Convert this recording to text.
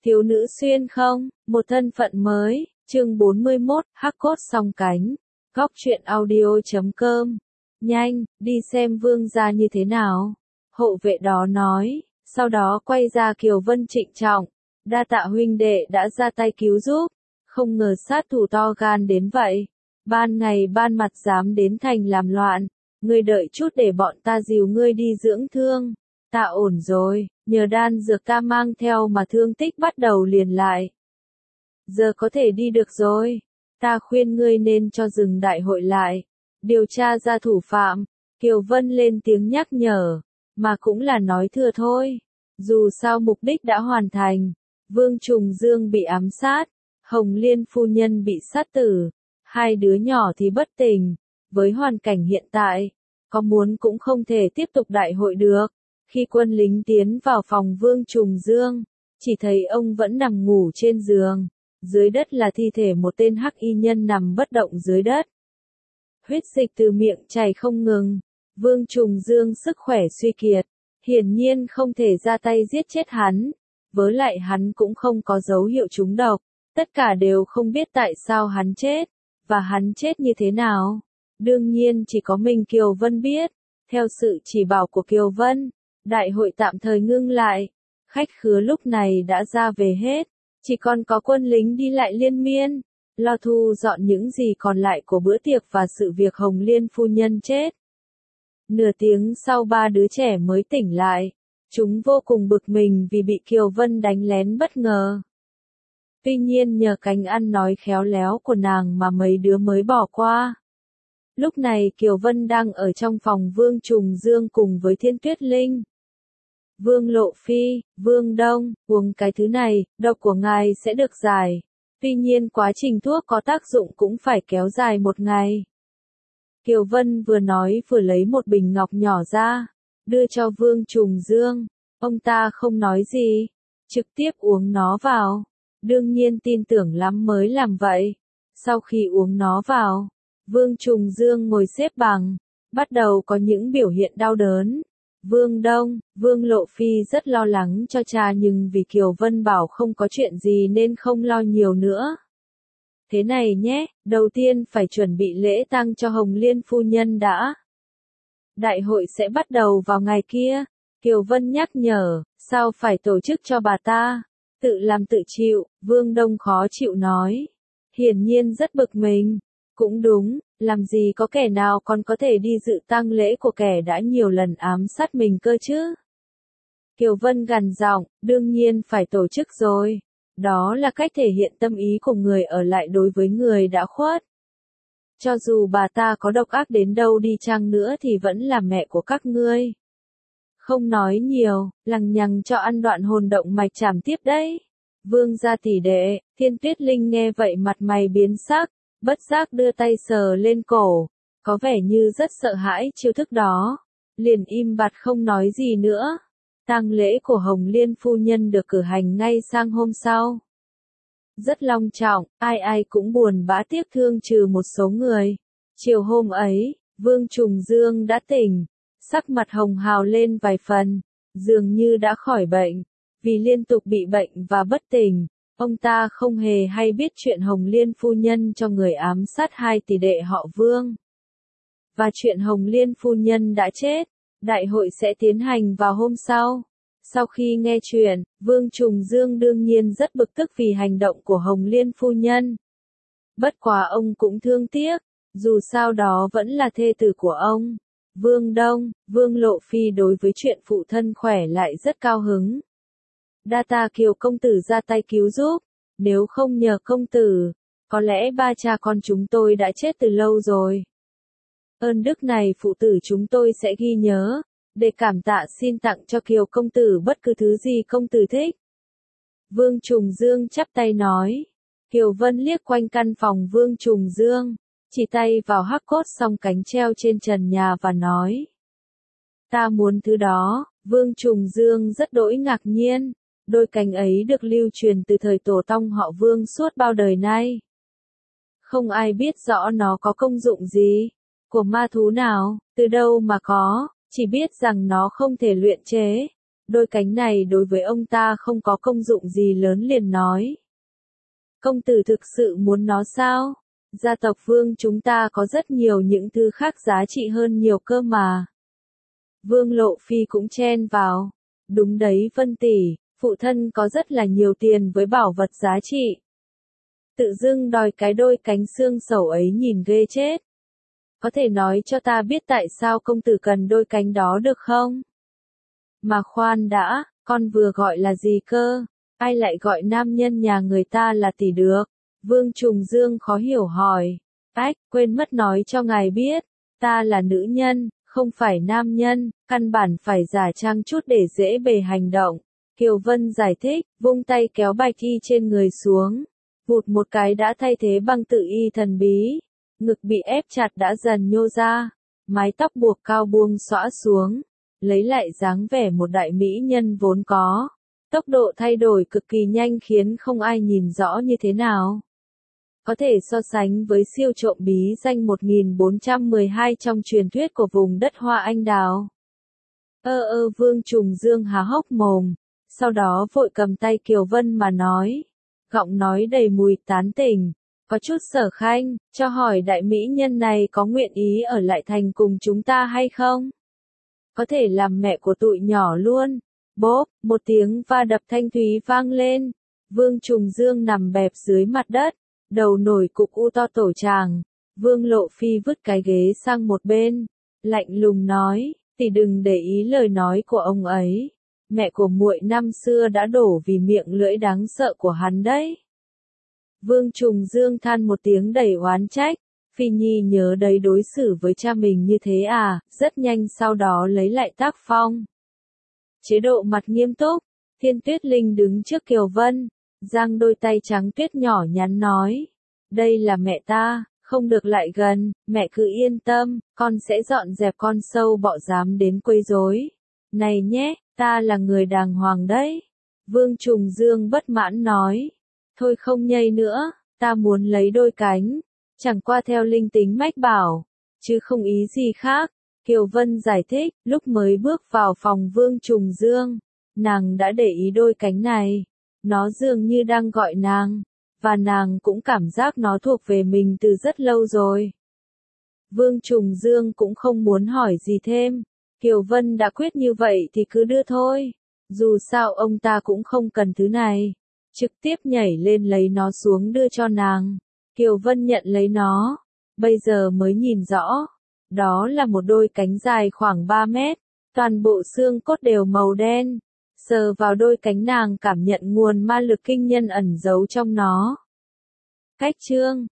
Thiếu nữ xuyên không, một thân phận mới, chương 41, hắc cốt song cánh, góc truyện audio.com. Nhanh, đi xem vương gia như thế nào. Hộ vệ đó nói, sau đó quay ra Kiều Vân trịnh trọng, đa tạ huynh đệ đã ra tay cứu giúp, không ngờ sát thủ to gan đến vậy. Ban ngày ban mặt dám đến thành làm loạn, ngươi đợi chút để bọn ta dìu ngươi đi dưỡng thương. Ta ổn rồi, nhờ đan dược ta mang theo mà thương tích bắt đầu liền lại. Giờ có thể đi được rồi, ta khuyên ngươi nên cho dừng đại hội lại, điều tra ra thủ phạm. Kiều Vân lên tiếng nhắc nhở, mà cũng là nói thừa thôi. Dù sao mục đích đã hoàn thành, Vương Trùng Dương bị ám sát, Hồng Liên phu nhân bị sát tử, hai đứa nhỏ thì bất tỉnh. Với hoàn cảnh hiện tại, có muốn cũng không thể tiếp tục đại hội được. Khi quân lính tiến vào phòng Vương Trùng Dương, chỉ thấy ông vẫn nằm ngủ trên giường, dưới đất là thi thể một tên hắc y nhân nằm bất động dưới đất. Huyết dịch từ miệng chảy không ngừng, Vương Trùng Dương sức khỏe suy kiệt, hiển nhiên không thể ra tay giết chết hắn, với lại hắn cũng không có dấu hiệu trúng độc, tất cả đều không biết tại sao hắn chết, và hắn chết như thế nào. Đương nhiên chỉ có mình Kiều Vân biết, theo sự chỉ bảo của Kiều Vân. Đại hội tạm thời ngưng lại, khách khứa lúc này đã ra về hết, chỉ còn có quân lính đi lại liên miên, lo thu dọn những gì còn lại của bữa tiệc và sự việc Hồng Liên phu nhân chết. Nửa tiếng sau ba đứa trẻ mới tỉnh lại, chúng vô cùng bực mình vì bị Kiều Vân đánh lén bất ngờ. Tuy nhiên nhờ cánh ăn nói khéo léo của nàng mà mấy đứa mới bỏ qua. Lúc này Kiều Vân đang ở trong phòng Vương Trùng Dương cùng với Thiên Tuyết Linh. Vương Lộ Phi, Vương Đông, uống cái thứ này, độc của ngài sẽ được giải. Tuy nhiên quá trình thuốc có tác dụng cũng phải kéo dài một ngày. Kiều Vân vừa nói vừa lấy một bình ngọc nhỏ ra, đưa cho Vương Trùng Dương. Ông ta không nói gì, trực tiếp uống nó vào. Đương nhiên tin tưởng lắm mới làm vậy. Sau khi uống nó vào, Vương Trùng Dương ngồi xếp bằng, bắt đầu có những biểu hiện đau đớn. Vương Đông, Vương Lộ Phi rất lo lắng cho cha nhưng vì Kiều Vân bảo không có chuyện gì nên không lo nhiều nữa. Thế này nhé, đầu tiên phải chuẩn bị lễ tang cho Hồng Liên phu nhân đã. Đại hội sẽ bắt đầu vào ngày kia. Kiều Vân nhắc nhở, sao phải tổ chức cho bà ta? Tự làm tự chịu, Vương Đông khó chịu nói. Hiển nhiên rất bực mình. Cũng đúng, làm gì có kẻ nào còn có thể đi dự tang lễ của kẻ đã nhiều lần ám sát mình cơ chứ? Kiều Vân gằn giọng, đương nhiên phải tổ chức rồi. Đó là cách thể hiện tâm ý của người ở lại đối với người đã khuất. Cho dù bà ta có độc ác đến đâu đi chăng nữa thì vẫn là mẹ của các ngươi. Không nói nhiều, lằng nhằng cho ăn đoạn hồn động mạch chảm tiếp đấy. Vương gia tỷ đệ, Thiên Tuyết Linh nghe vậy mặt mày biến sắc. Bất giác đưa tay sờ lên cổ, có vẻ như rất sợ hãi chiêu thức đó, liền im bặt không nói gì nữa. Tang lễ của Hồng Liên phu nhân được cử hành ngay sang hôm sau. Rất long trọng, ai ai cũng buồn bã tiếc thương trừ một số người. Chiều hôm ấy, Vương Trùng Dương đã tỉnh, sắc mặt hồng hào lên vài phần, dường như đã khỏi bệnh, vì liên tục bị bệnh và bất tỉnh. Ông ta không hề hay biết chuyện Hồng Liên phu nhân cho người ám sát hai tỷ đệ họ Vương. Và chuyện Hồng Liên phu nhân đã chết, đại hội sẽ tiến hành vào hôm sau. Sau khi nghe chuyện, Vương Trùng Dương đương nhiên rất bực tức vì hành động của Hồng Liên phu nhân. Bất quá ông cũng thương tiếc, dù sao đó vẫn là thê tử của ông. Vương Đông, Vương Lộ Phi đối với chuyện phụ thân khỏe lại rất cao hứng. Đa tạ Kiều công tử ra tay cứu giúp, nếu không nhờ công tử, có lẽ ba cha con chúng tôi đã chết từ lâu rồi. Ơn đức này phụ tử chúng tôi sẽ ghi nhớ, để cảm tạ xin tặng cho Kiều công tử bất cứ thứ gì công tử thích. Vương Trùng Dương chắp tay nói. Kiều Vân liếc quanh căn phòng Vương Trùng Dương, chỉ tay vào hắc cốt song cánh treo trên trần nhà và nói. Ta muốn thứ đó. Vương Trùng Dương rất đỗi ngạc nhiên. Đôi cánh ấy được lưu truyền từ thời tổ tông họ Vương suốt bao đời nay. Không ai biết rõ nó có công dụng gì, của ma thú nào, từ đâu mà có, chỉ biết rằng nó không thể luyện chế. đôi cánh này đối với ông ta không có công dụng gì lớn liền nói. Công tử thực sự muốn nó sao? Gia tộc Vương chúng ta có rất nhiều những thứ khác giá trị hơn nhiều cơ mà. Vương Lộ Phi cũng chen vào. Đúng đấy Vân tỷ, phụ thân có rất là nhiều tiền với bảo vật giá trị. Tự dưng đòi cái đôi cánh xương sẩu ấy nhìn ghê chết. Có thể nói cho ta biết tại sao công tử cần đôi cánh đó được không? Mà khoan đã, con vừa gọi là gì cơ? Ai lại gọi nam nhân nhà người ta là tỷ được? Vương Trùng Dương khó hiểu hỏi. Ách, quên mất nói cho ngài biết, ta là nữ nhân, không phải nam nhân, căn bản phải giả trang chút để dễ bề hành động. Kiều Vân giải thích, vung tay kéo bạch y trên người xuống. Vụt một cái đã thay thế bằng tự y thần bí. Ngực bị ép chặt đã dần nhô ra. Mái tóc buộc cao buông xõa xuống. Lấy lại dáng vẻ một đại mỹ nhân vốn có. Tốc độ thay đổi cực kỳ nhanh khiến không ai nhìn rõ như thế nào. Có thể so sánh với siêu trộm bí danh 1412 trong truyền thuyết của vùng đất Hoa Anh Đào. Vương Trùng Dương há hốc mồm, sau đó vội cầm tay Kiều Vân mà nói. Giọng nói đầy mùi tán tỉnh, có chút sở khanh, cho hỏi đại mỹ nhân này có nguyện ý ở lại thành cùng chúng ta hay không? Có thể làm mẹ của tụi nhỏ luôn. Bốp, một tiếng va đập thanh thúy vang lên. Vương Trùng Dương nằm bẹp dưới mặt đất, đầu nổi cục u to tổ tràng. Vương Lộ Phi vứt cái ghế sang một bên, lạnh lùng nói, tỷ đừng để ý lời nói của ông ấy. Mẹ của muội năm xưa đã đổ vì miệng lưỡi đáng sợ của hắn đấy. Vương Trùng Dương than một tiếng đầy oán trách. Phi Nhi nhớ đấy đối xử với cha mình như thế à, rất nhanh sau đó lấy lại tác phong. Chế độ mặt nghiêm túc, Thiên Tuyết Linh đứng trước Kiều Vân, giang đôi tay trắng tuyết nhỏ nhắn nói. Đây là mẹ ta, không được lại gần, mẹ cứ yên tâm, con sẽ dọn dẹp con sâu bọ dám đến quấy rối. Này nhé, ta là người đàng hoàng đấy. Vương Trùng Dương bất mãn nói. Thôi không nhây nữa, ta muốn lấy đôi cánh. Chẳng qua theo linh tính mách bảo, chứ không ý gì khác. Kiều Vân giải thích, lúc mới bước vào phòng Vương Trùng Dương, nàng đã để ý đôi cánh này. Nó dường như đang gọi nàng, và nàng cũng cảm giác nó thuộc về mình từ rất lâu rồi. Vương Trùng Dương cũng không muốn hỏi gì thêm. Kiều Vân đã quyết như vậy thì cứ đưa thôi. Dù sao ông ta cũng không cần thứ này. Trực tiếp nhảy lên lấy nó xuống đưa cho nàng. Kiều Vân nhận lấy nó. Bây giờ mới nhìn rõ. Đó là một đôi cánh dài khoảng 3 mét. Toàn bộ xương cốt đều màu đen. Sờ vào đôi cánh nàng cảm nhận nguồn ma lực kinh nhân ẩn giấu trong nó. Cách chương